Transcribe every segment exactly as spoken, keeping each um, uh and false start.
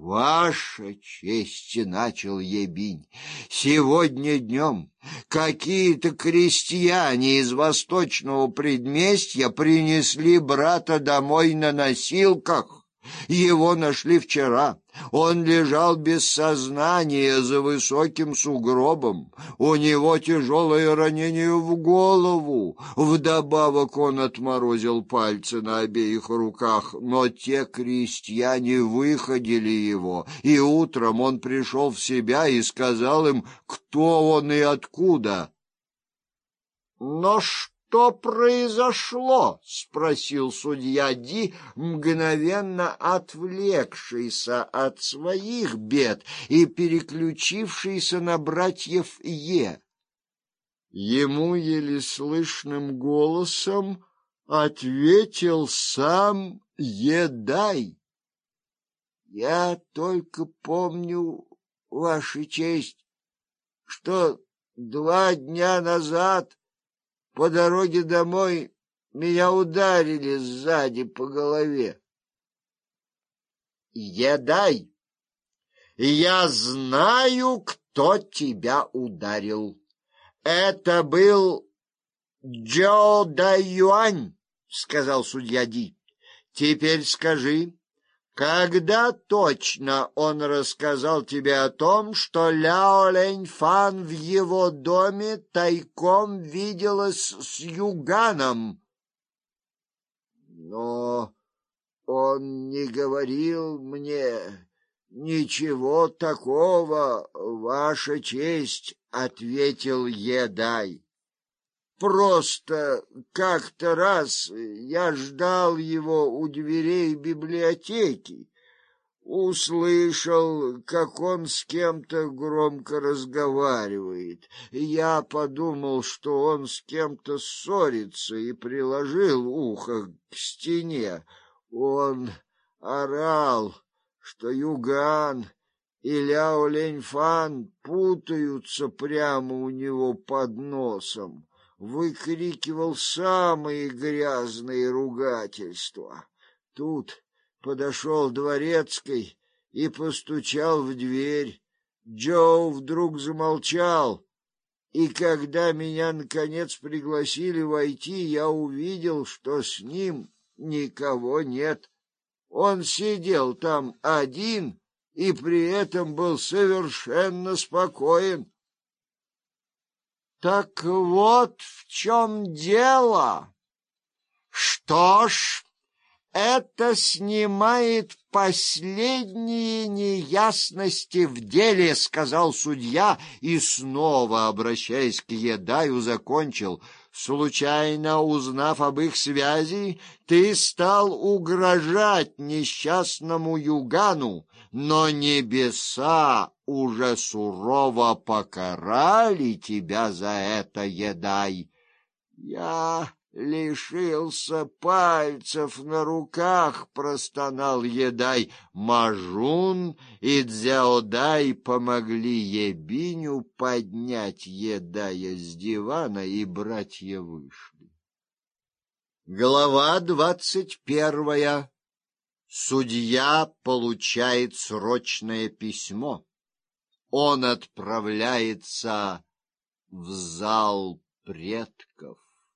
Ваша честь, — начал Ебинь, — сегодня днем какие-то крестьяне из восточного предместья принесли брата домой на носилках. Его нашли вчера. Он лежал без сознания за высоким сугробом. У него тяжелое ранение в голову. Вдобавок он отморозил пальцы на обеих руках, но те крестьяне выходили его, и утром он пришел в себя и сказал им, кто он и откуда. — Но что? «Что произошло?» — спросил судья Ди, мгновенно отвлекшийся от своих бед и переключившийся на братьев Е. Ему еле слышным голосом ответил сам Едай. «Я только помню, Ваша честь, что два дня назад по дороге домой меня ударили сзади по голове». «Едай, я знаю, кто тебя ударил. Это был Джо Дай Юань», — сказал судья Ди. «Теперь скажи, когда точно он рассказал тебе о том, что Ляо Лэньфан в его доме тайком виделась с Юганом?» «Но он не говорил мне ничего такого, Ваша честь», — ответил Едай. «Просто как-то раз я ждал его у дверей библиотеки, услышал, как он с кем-то громко разговаривает. Я подумал, что он с кем-то ссорится, и приложил ухо к стене. Он орал, что Юган и Ляо Лэньфан путаются прямо у него под носом, выкрикивал самые грязные ругательства. Тут подошел дворецкий и постучал в дверь. Джо вдруг замолчал, и когда меня, наконец, пригласили войти, я увидел, что с ним никого нет. Он сидел там один и при этом был совершенно спокоен. Так вот в чем дело. Что ж, это снимает последние неясности в деле, — сказал судья и, снова обращаясь к Едаю, закончил. Случайно узнав об их связи, ты стал угрожать несчастному Югану, но небеса уже сурово покарали тебя за это, Едай. Я лишился пальцев на руках, — простонал Едай. Мажун и Цзяодай помогли Ебиню поднять Едая с дивана, и братья вышли. Глава двадцать первая. Судья получает срочное письмо. Он отправляется в зал предков.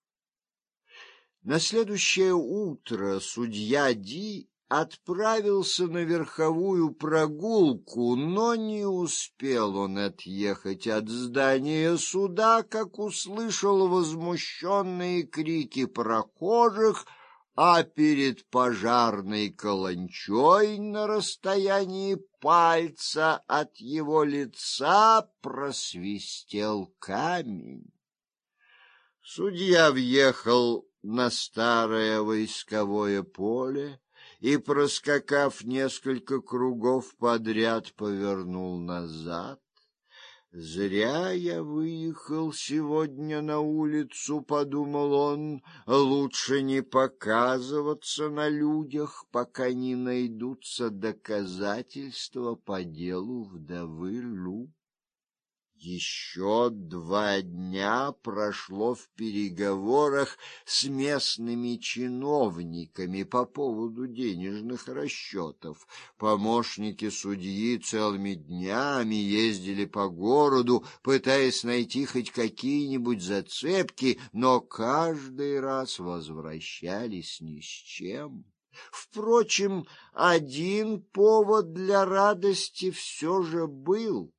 На следующее утро судья Ди отправился на верховую прогулку, но не успел он отъехать от здания суда, как услышал возмущенные крики прохожих, а перед пожарной каланчой на расстоянии пальца от его лица просвистел камень. Судья въехал на старое войсковое поле и, проскакав несколько кругов подряд, повернул назад. «Зря я выехал сегодня на улицу, — подумал он, — лучше не показываться на людях, пока не найдутся доказательства по делу вдовы Лу». Еще два дня прошло в переговорах с местными чиновниками по поводу денежных расчетов. Помощники судьи целыми днями ездили по городу, пытаясь найти хоть какие-нибудь зацепки, но каждый раз возвращались ни с чем. Впрочем, один повод для радости все же был.